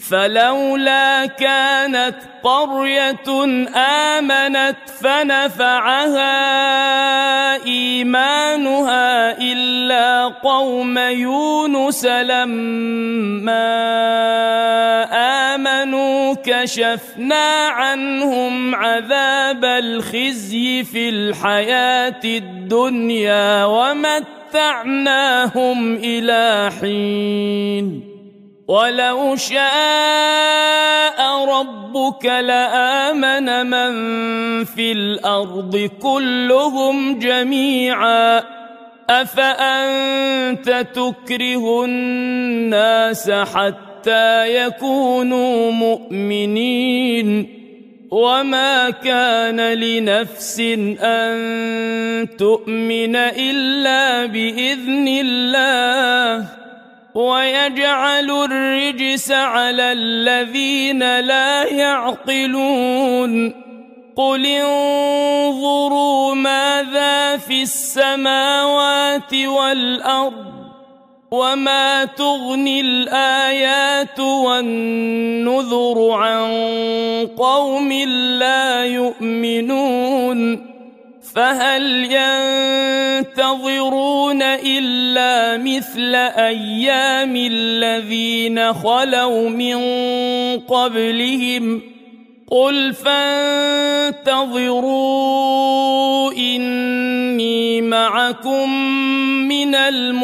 فلولا كانت قرية آمنت فنفعها إيمانها إلا قوم يونس لما آمنوا كشفنا عنهم عذاب الخزي في الحياة الدنيا ومتعناهم إلى حين ولو شاء ربك لآمن من في الأرض كلهم جميعا أفأنت تكره الناس حتى يكونوا مؤمنين وما كان لنفس أن تؤمن إلا بإذن الله ويجعل الرجس على الذين لا يعقلون قل انظروا ماذا في السماوات والأرض وما تغني الآيات والنذر عن قوم لا يؤمنون فهل ينتظرون إلا مثل أيام الذين خلوا من قبلهم قل فانتظروا إني معكم من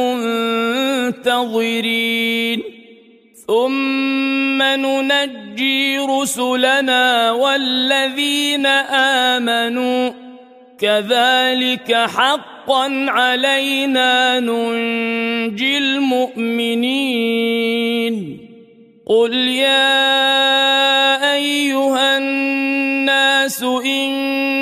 المنتظرين ثم ننجي رسلنا والذين آمنوا كذلك حقا علينا ننجي المؤمنين قل يا أيها الناس إن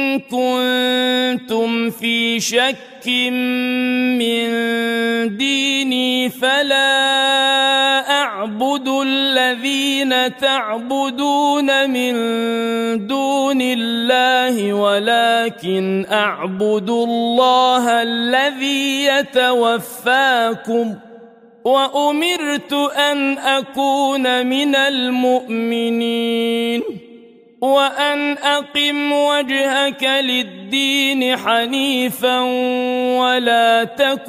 كنتم في شك من ديني فلا أعبد الذين تعبدون من دون الله ولكن أعبد الله الذي يتوفاكم وأمرت أن أكون من المؤمنين وأن أقم وجهك للدين حنيفا ولا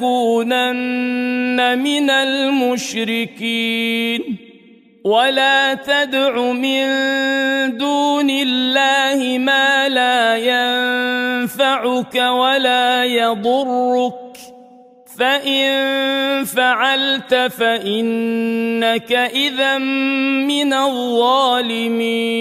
تكونن من المشركين ولا تدع من دون الله ما لا ينفعك ولا يضرك فإن فعلت فإنك إذا من الظالمين